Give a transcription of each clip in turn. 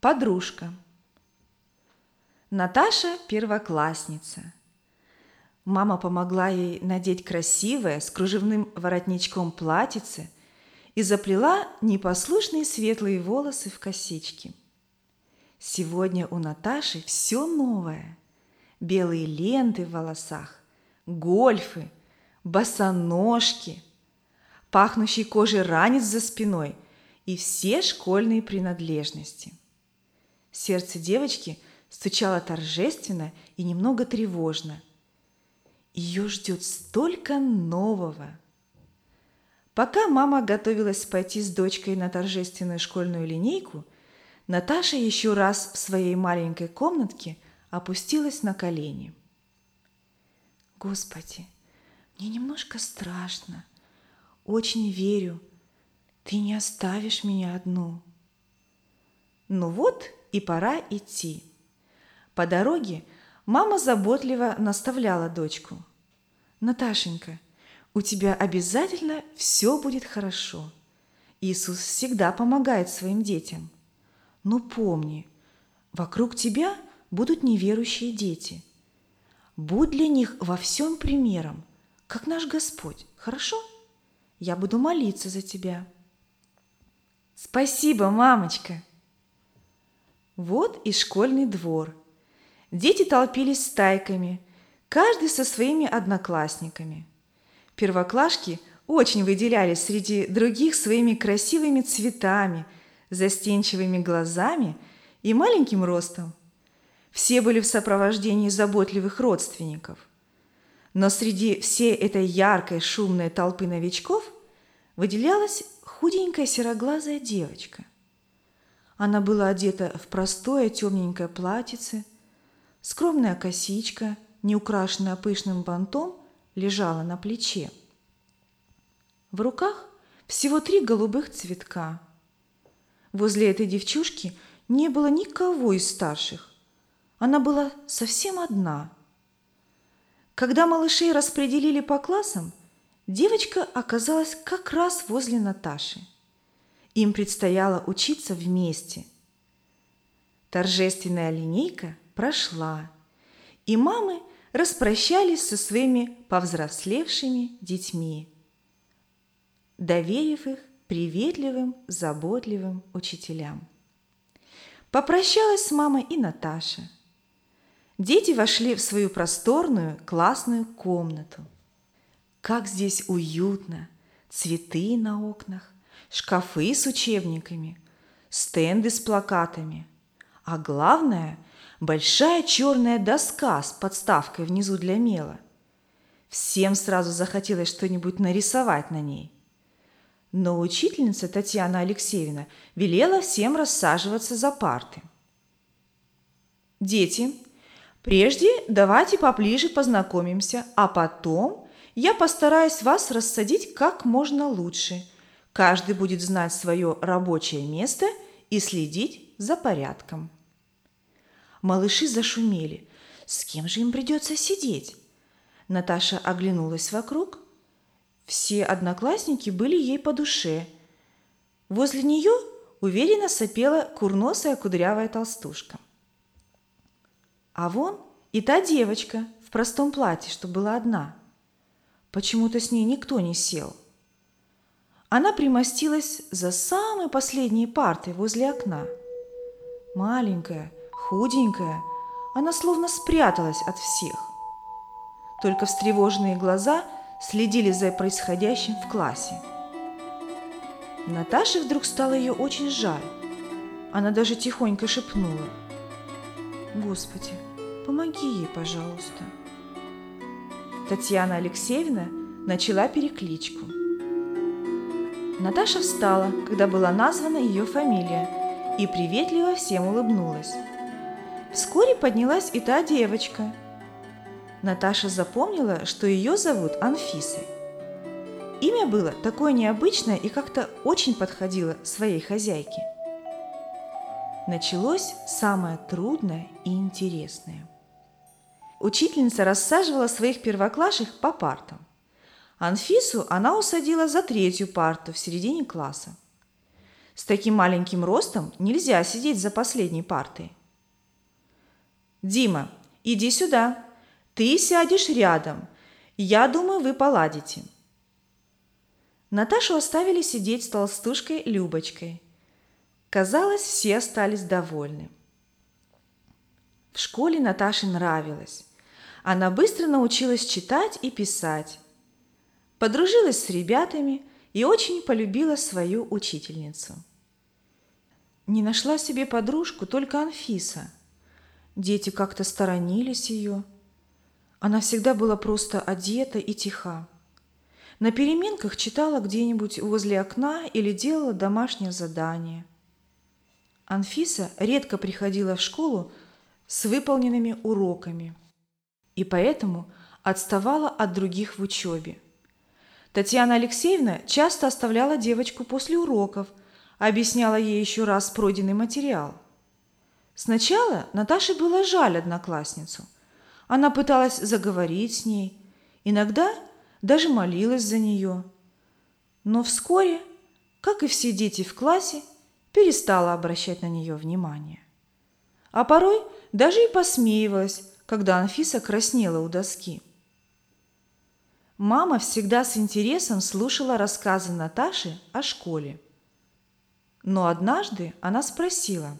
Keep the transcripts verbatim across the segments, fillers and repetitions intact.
Подружка. Наташа – первоклассница. Мама помогла ей надеть красивое с кружевным воротничком платьице и заплела непослушные светлые волосы в косички. Сегодня у Наташи все новое. Белые ленты в волосах, гольфы, босоножки, пахнущий кожей ранец за спиной и все школьные принадлежности. Сердце девочки стучало торжественно и немного тревожно. Ее ждет столько нового. Пока мама готовилась пойти с дочкой на торжественную школьную линейку, Наташа еще раз в своей маленькой комнатке опустилась на колени. «Господи, мне немножко страшно. Очень верю, Ты не оставишь меня одну». Ну вот и пора идти. По дороге мама заботливо наставляла дочку. «Наташенька, у тебя обязательно все будет хорошо. Иисус всегда помогает своим детям. Но помни, вокруг тебя будут неверующие дети. Будь для них во всем примером, как наш Господь, хорошо? Я буду молиться за тебя». «Спасибо, мамочка!» Вот и школьный двор. Дети толпились стайками, каждый со своими одноклассниками. Первоклашки очень выделялись среди других своими красивыми цветами, застенчивыми глазами и маленьким ростом. Все были в сопровождении заботливых родственников. Но среди всей этой яркой шумной толпы новичков выделялась худенькая сероглазая девочка. Она была одета в простое темненькое платьице, скромная косичка, не украшенная пышным бантом, лежала на плече. В руках всего три голубых цветка. Возле этой девчушки не было никого из старших. Она была совсем одна. Когда малышей распределили по классам, девочка оказалась как раз возле Наташи. Им предстояло учиться вместе. Торжественная линейка прошла, и мамы распрощались со своими повзрослевшими детьми, доверив их приветливым, заботливым учителям. Попрощалась с мамой и Наташа. Дети вошли в свою просторную классную комнату. Как здесь уютно! Цветы на окнах, шкафы с учебниками, стенды с плакатами, а главное – большая черная доска с подставкой внизу для мела. Всем сразу захотелось что-нибудь нарисовать на ней. Но учительница Татьяна Алексеевна велела всем рассаживаться за парты. «Дети, прежде давайте поближе познакомимся, а потом я постараюсь вас рассадить как можно лучше. Каждый будет знать свое рабочее место и следить за порядком». Малыши зашумели. С кем же им придется сидеть? Наташа оглянулась вокруг. Все одноклассники были ей по душе. Возле нее уверенно сопела курносая кудрявая толстушка. А вон и та девочка в простом платье, что была одна. Почему-то с ней никто не сел. Она примостилась за самой последней партой возле окна. Маленькая, худенькая, она словно спряталась от всех. Только встревоженные глаза следили за происходящим в классе. Наташе вдруг стало ее очень жаль. Она даже тихонько шепнула: «Господи, помоги ей, пожалуйста». Татьяна Алексеевна начала перекличку. Наташа встала, когда была названа ее фамилия, и приветливо всем улыбнулась. Вскоре поднялась и та девочка. Наташа запомнила, что ее зовут Анфисой. Имя было такое необычное и как-то очень подходило своей хозяйке. Началось самое трудное и интересное. Учительница рассаживала своих первоклашек по партам. Анфису она усадила за третью парту в середине класса. С таким маленьким ростом нельзя сидеть за последней партой. «Дима, иди сюда. Ты сядешь рядом. Я думаю, вы поладите». Наташу оставили сидеть с толстушкой Любочкой. Казалось, все остались довольны. В школе Наташе нравилось. Она быстро научилась читать и писать, подружилась с ребятами и очень полюбила свою учительницу. Не нашла себе подружку только Анфиса. Дети как-то сторонились ее. Она всегда была просто одета и тиха. На переменках читала где-нибудь возле окна или делала домашнее задание. Анфиса редко приходила в школу с выполненными уроками и поэтому отставала от других в учебе. Татьяна Алексеевна часто оставляла девочку после уроков, объясняла ей еще раз пройденный материал. Сначала Наташе было жаль одноклассницу. Она пыталась заговорить с ней, иногда даже молилась за нее. Но вскоре, как и все дети в классе, перестала обращать на нее внимание. А порой даже и посмеивалась, когда Анфиса краснела у доски. Мама всегда с интересом слушала рассказы Наташи о школе. Но однажды она спросила: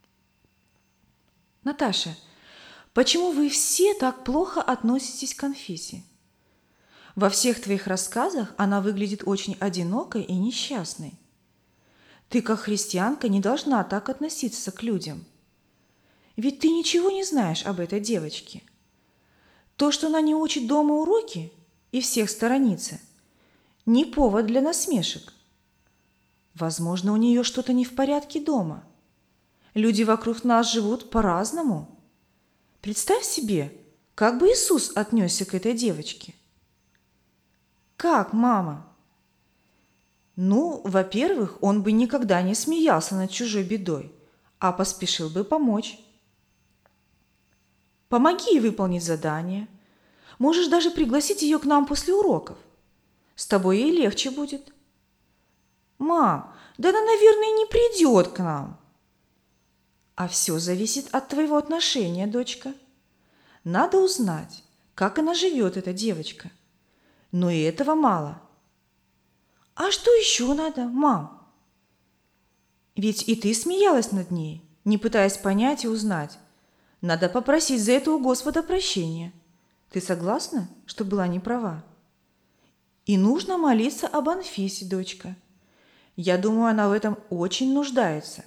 «Наташа, почему вы все так плохо относитесь к Анфисе? Во всех твоих рассказах она выглядит очень одинокой и несчастной. Ты, как христианка, не должна так относиться к людям. Ведь ты ничего не знаешь об этой девочке. То, что она не учит дома уроки и всех сторонится, не повод для насмешек. Возможно, у нее что-то не в порядке дома. Люди вокруг нас живут по-разному. Представь себе, как бы Иисус отнесся к этой девочке». «Как, мама?» «Ну, во-первых, он бы никогда не смеялся над чужой бедой, а поспешил бы помочь. Помоги ей выполнить задание. Можешь даже пригласить ее к нам после уроков. С тобой ей легче будет». «Мам, да она, наверное, не придет к нам». «А все зависит от твоего отношения, дочка. Надо узнать, как она живет, эта девочка. Но и этого мало». «А что еще надо, мам?» «Ведь и ты смеялась над ней, не пытаясь понять и узнать. Надо попросить за это у Господа прощения. Ты согласна, что была не права? И нужно молиться об Анфисе, дочка. Я думаю, она в этом очень нуждается».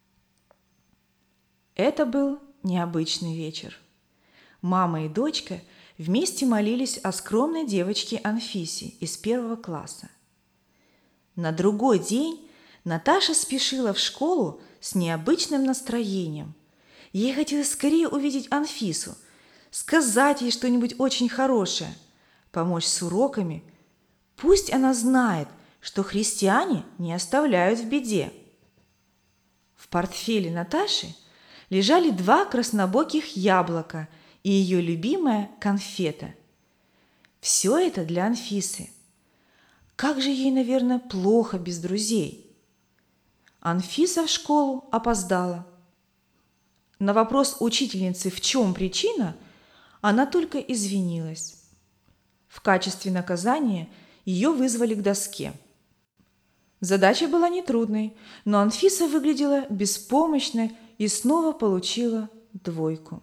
Это был необычный вечер. Мама и дочка вместе молились о скромной девочке Анфисе из первого класса. На другой день Наташа спешила в школу с необычным настроением. Ей хотелось скорее увидеть Анфису, сказать ей что-нибудь очень хорошее, помочь с уроками. Пусть она знает, что христиане не оставляют в беде. В портфеле Наташи лежали два краснобоких яблока и ее любимая конфета. Все это для Анфисы. Как же ей, наверное, плохо без друзей. Анфиса в школу опоздала. На вопрос учительницы, в чем причина, она только извинилась. В качестве наказания ее вызвали к доске. Задача была нетрудной, но Анфиса выглядела беспомощной и снова получила двойку.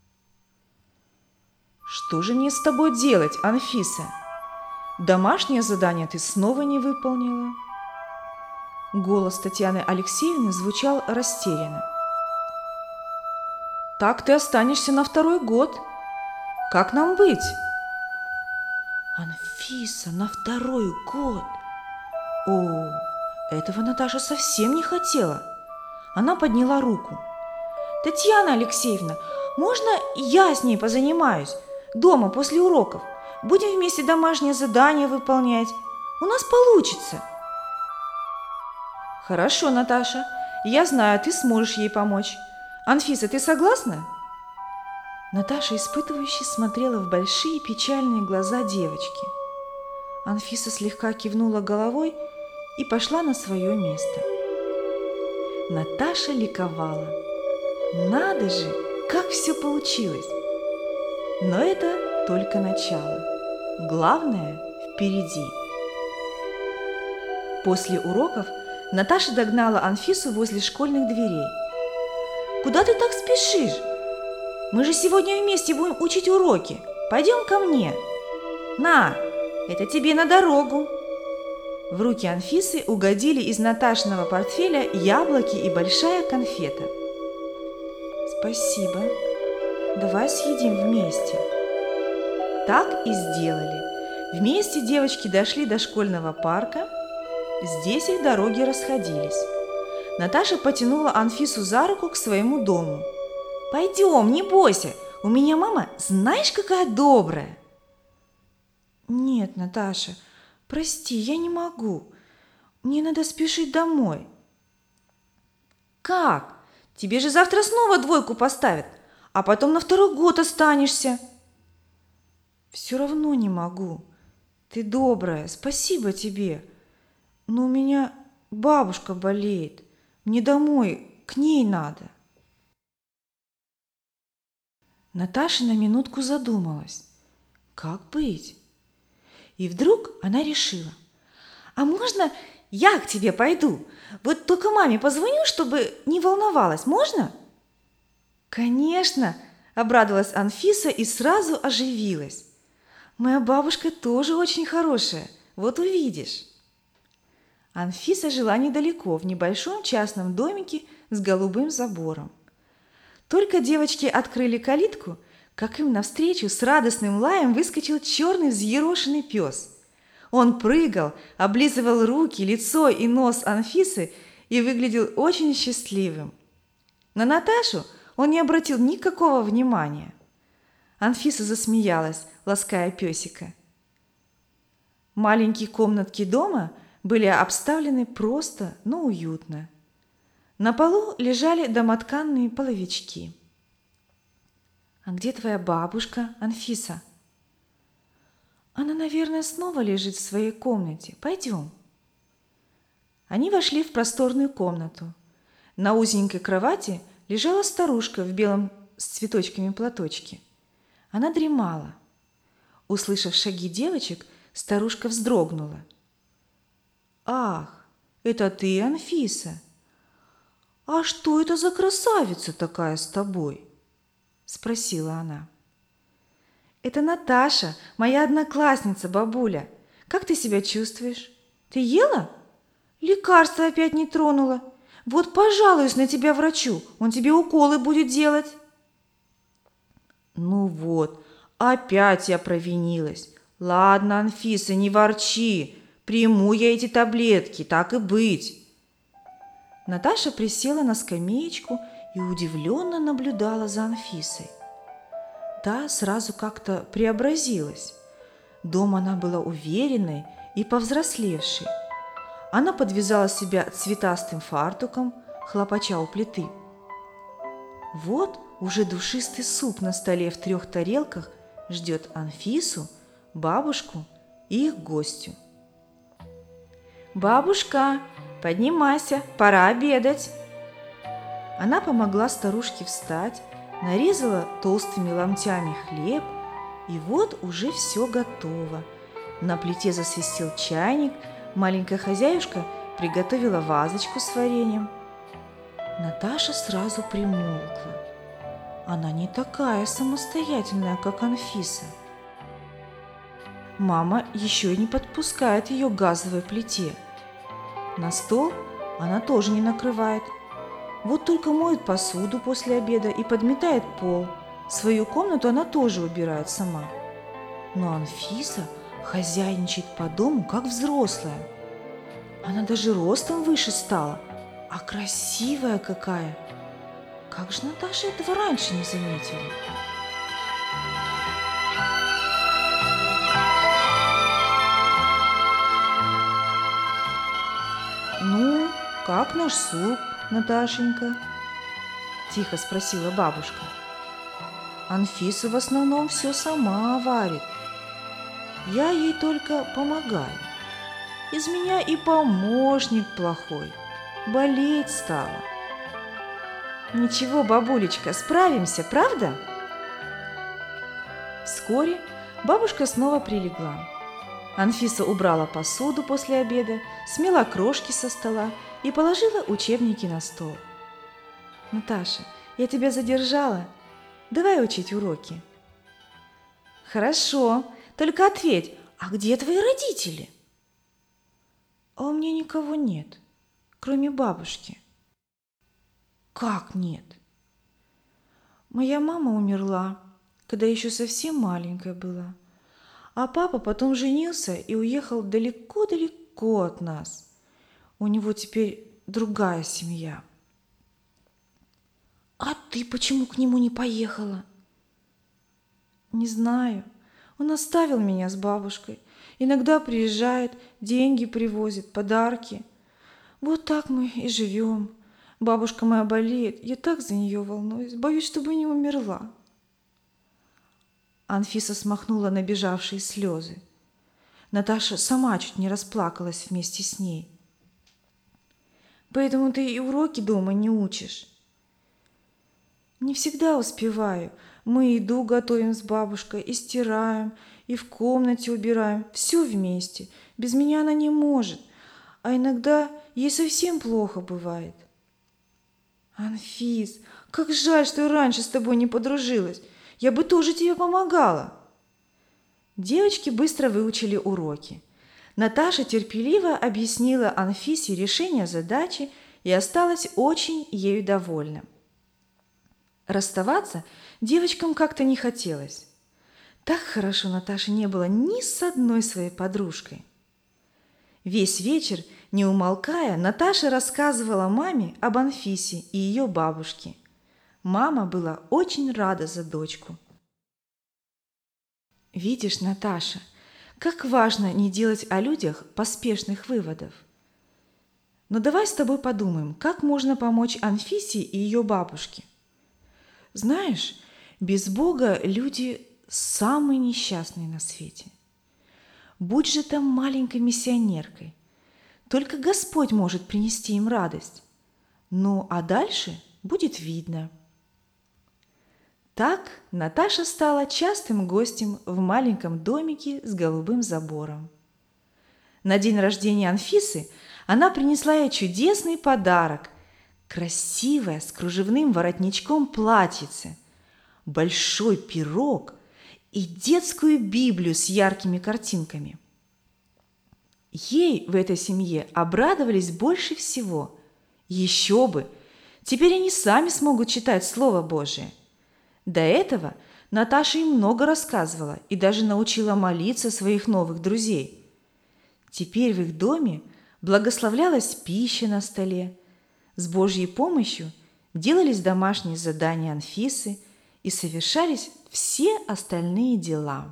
«Что же мне с тобой делать, Анфиса? Домашнее задание ты снова не выполнила?» Голос Татьяны Алексеевны звучал растерянно. «Так ты останешься на второй год. Как нам быть?» «Анфиса, на второй год? О, этого Наташа совсем не хотела». Она подняла руку. «Татьяна Алексеевна, можно я с ней позанимаюсь? Дома после уроков. Будем вместе домашнее задание выполнять. У нас получится». «Хорошо, Наташа. Я знаю, ты сможешь ей помочь. Анфиса, ты согласна?» Наташа испытывающе смотрела в большие печальные глаза девочки. Анфиса слегка кивнула головой и пошла на свое место. Наташа ликовала. Надо же, как все получилось! Но это только начало. Главное впереди. После уроков Наташа догнала Анфису возле школьных дверей. «Куда ты так спешишь? Мы же сегодня вместе будем учить уроки. Пойдем ко мне. На, это тебе на дорогу». В руки Анфисы угодили из Наташиного портфеля яблоки и большая конфета. «Спасибо. Давай съедим вместе». Так и сделали. Вместе девочки дошли до школьного парка. Здесь их дороги расходились. Наташа потянула Анфису за руку к своему дому. «Пойдем, не бойся, у меня мама, знаешь, какая добрая!» «Нет, Наташа, прости, я не могу. Мне надо спешить домой». «Как? Тебе же завтра снова двойку поставят, а потом на второй год останешься». «Все равно не могу. Ты добрая, спасибо тебе. Но у меня бабушка болеет. Мне домой, к ней надо». Наташа на минутку задумалась. Как быть? И вдруг она решила: «А можно я к тебе пойду? Вот только маме позвоню, чтобы не волновалась, можно?» «Конечно!» – обрадовалась Анфиса и сразу оживилась. «Моя бабушка тоже очень хорошая, вот увидишь». Анфиса жила недалеко, в небольшом частном домике с голубым забором. Только девочки открыли калитку, как им навстречу с радостным лаем выскочил черный взъерошенный пес. Он прыгал, облизывал руки, лицо и нос Анфисы и выглядел очень счастливым. На Наташу он не обратил никакого внимания. Анфиса засмеялась, лаская песика. Маленькие комнатки дома были обставлены просто, но уютно. На полу лежали домотканные половички. «А где твоя бабушка, Анфиса?» «Она, наверное, снова лежит в своей комнате. Пойдем». Они вошли в просторную комнату. На узенькой кровати лежала старушка в белом с цветочками платочке. Она дремала. Услышав шаги девочек, старушка вздрогнула. «Ах, это ты, Анфиса? А что это за красавица такая с тобой?» – спросила она. «Это Наташа, моя одноклассница, бабуля. Как ты себя чувствуешь? Ты ела? Лекарство опять не тронула. Вот пожалуюсь на тебя врачу, он тебе уколы будет делать». «Ну вот, опять я провинилась. Ладно, Анфиса, не ворчи, приму я эти таблетки, так и быть». Наташа присела на скамеечку и удивленно наблюдала за Анфисой. Та сразу как-то преобразилась. Дома она была уверенной и повзрослевшей. Она подвязала себя цветастым фартуком, хлопача у плиты. Вот уже душистый суп на столе в трех тарелках ждет Анфису, бабушку и их гостю. «Бабушка, поднимайся, пора обедать!» Она помогла старушке встать, нарезала толстыми ломтями хлеб, и вот уже все готово. На плите засвистел чайник, маленькая хозяюшка приготовила вазочку с вареньем. Наташа сразу примолкла. Она не такая самостоятельная, как Анфиса. Мама еще и не подпускает ее к газовой плите. На стол она тоже не накрывает. Вот только моет посуду после обеда и подметает пол. Свою комнату она тоже убирает сама. Но Анфиса хозяйничает по дому, как взрослая. Она даже ростом выше стала, а красивая какая. Как же Наташа этого раньше не заметила? «Ну, как наш суп, Наташенька?» – тихо спросила бабушка. «Анфиса в основном все сама варит. Я ей только помогаю. Из меня и помощник плохой. Болеть стала. Ничего, бабулечка, справимся, правда? Вскоре бабушка снова прилегла. Анфиса убрала посуду после обеда, смела крошки со стола и положила учебники на стол. «Наташа, я тебя задержала. Давай учить уроки». «Хорошо, только ответь, а где твои родители?» «А у меня никого нет, кроме бабушки». «Как нет?» «Моя мама умерла, когда еще совсем маленькая была, а папа потом женился и уехал далеко-далеко от нас. У него теперь другая семья». «А ты почему к нему не поехала?» «Не знаю. Он оставил меня с бабушкой. Иногда приезжает, деньги привозит, подарки. Вот так мы и живем. Бабушка моя болеет, я так за нее волнуюсь, боюсь, чтобы не умерла». Анфиса смахнула набежавшие слезы. Наташа сама чуть не расплакалась вместе с ней. «Поэтому ты и уроки дома не учишь?» «Не всегда успеваю. Мы еду готовим с бабушкой, и стираем, и в комнате убираем. Все вместе. Без меня она не может. А иногда ей совсем плохо бывает». «Анфис, как жаль, что я раньше с тобой не подружилась. Я бы тоже тебе помогала». Девочки быстро выучили уроки. Наташа терпеливо объяснила Анфисе решение задачи и осталась очень ею довольна. Расставаться девочкам как-то не хотелось. Так хорошо Наташе не было ни с одной своей подружкой. Весь вечер, не умолкая, Наташа рассказывала маме об Анфисе и ее бабушке. Мама была очень рада за дочку. «Видишь, Наташа, как важно не делать о людях поспешных выводов. Но давай с тобой подумаем, как можно помочь Анфисе и ее бабушке. Знаешь, без Бога люди самые несчастные на свете. Будь же там маленькой миссионеркой. Только Господь может принести им радость. Ну, а дальше будет видно». Так Наташа стала частым гостем в маленьком домике с голубым забором. На день рождения Анфисы она принесла ей чудесный подарок – красивое с кружевным воротничком платьице, большой пирог и детскую Библию с яркими картинками. Ей в этой семье обрадовались больше всего. Еще бы! Теперь они сами смогут читать Слово Божие. До этого Наташа им много рассказывала и даже научила молиться своих новых друзей. Теперь в их доме благословлялась пища на столе. С Божьей помощью делались домашние задания Анфисы и совершались все остальные дела.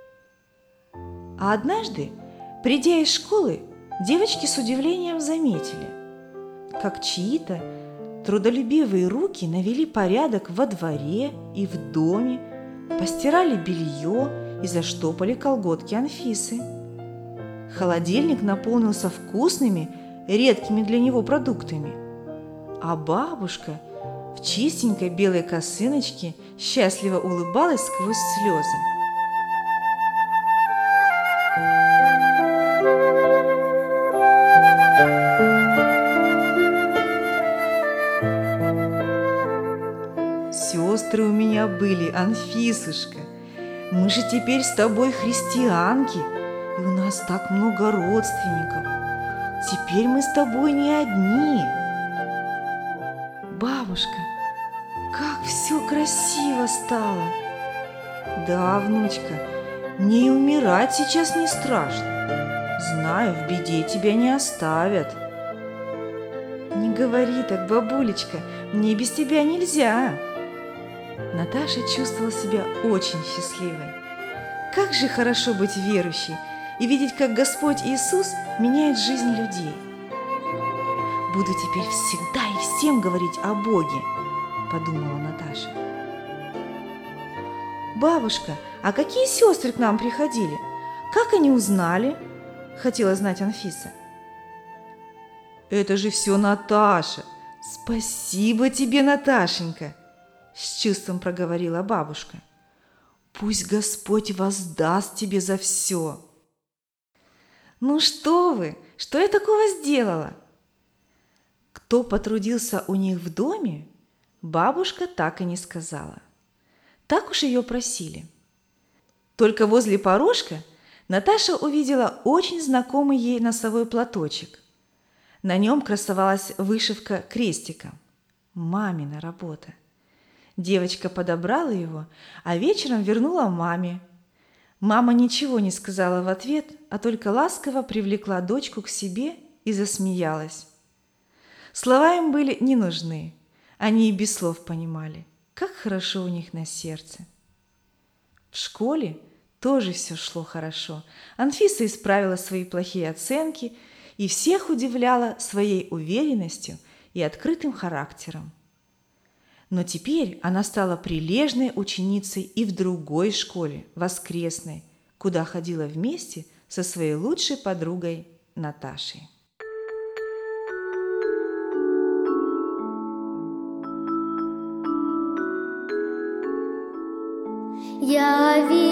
А однажды, придя из школы, девочки с удивлением заметили, как чьи-то трудолюбивые руки навели порядок во дворе и в доме, постирали белье и заштопали колготки Анфисы. Холодильник наполнился вкусными, редкими для него продуктами, а бабушка в чистенькой белой косыночке счастливо улыбалась сквозь слезы. Сестры у меня были, Анфисушка. Мы же теперь с тобой христианки, и у нас так много родственников. Теперь мы с тобой не одни. Бабушка, как все красиво стало. Да, внучка, мне и умирать сейчас не страшно. Знаю, в беде тебя не оставят. Не говори так, бабулечка, мне без тебя нельзя. Наташа чувствовала себя очень счастливой. Как же хорошо быть верующей и видеть, как Господь Иисус меняет жизнь людей. Буду теперь всегда и всем говорить о Боге, подумала Наташа. Бабушка, а какие сестры к нам приходили? Как они узнали? Хотела знать Анфиса. Это же все Наташа. «Спасибо тебе, Наташенька!» – с чувством проговорила бабушка. «Пусть Господь воздаст тебе за все!» «Ну что вы, что я такого сделала?» Кто потрудился у них в доме, бабушка так и не сказала. Так уж ее просили. Только возле порожка Наташа увидела очень знакомый ей носовой платочек. На нем красовалась вышивка крестиком. Мамина работа. Девочка подобрала его, а вечером вернула маме. Мама ничего не сказала в ответ, а только ласково привлекла дочку к себе и засмеялась. Слова им были не нужны, они и без слов понимали, как хорошо у них на сердце. В школе тоже все шло хорошо. Анфиса исправила свои плохие оценки и всех удивляла своей уверенностью и открытым характером. Но теперь она стала прилежной ученицей и в другой школе, воскресной, куда ходила вместе со своей лучшей подругой Наташей. Я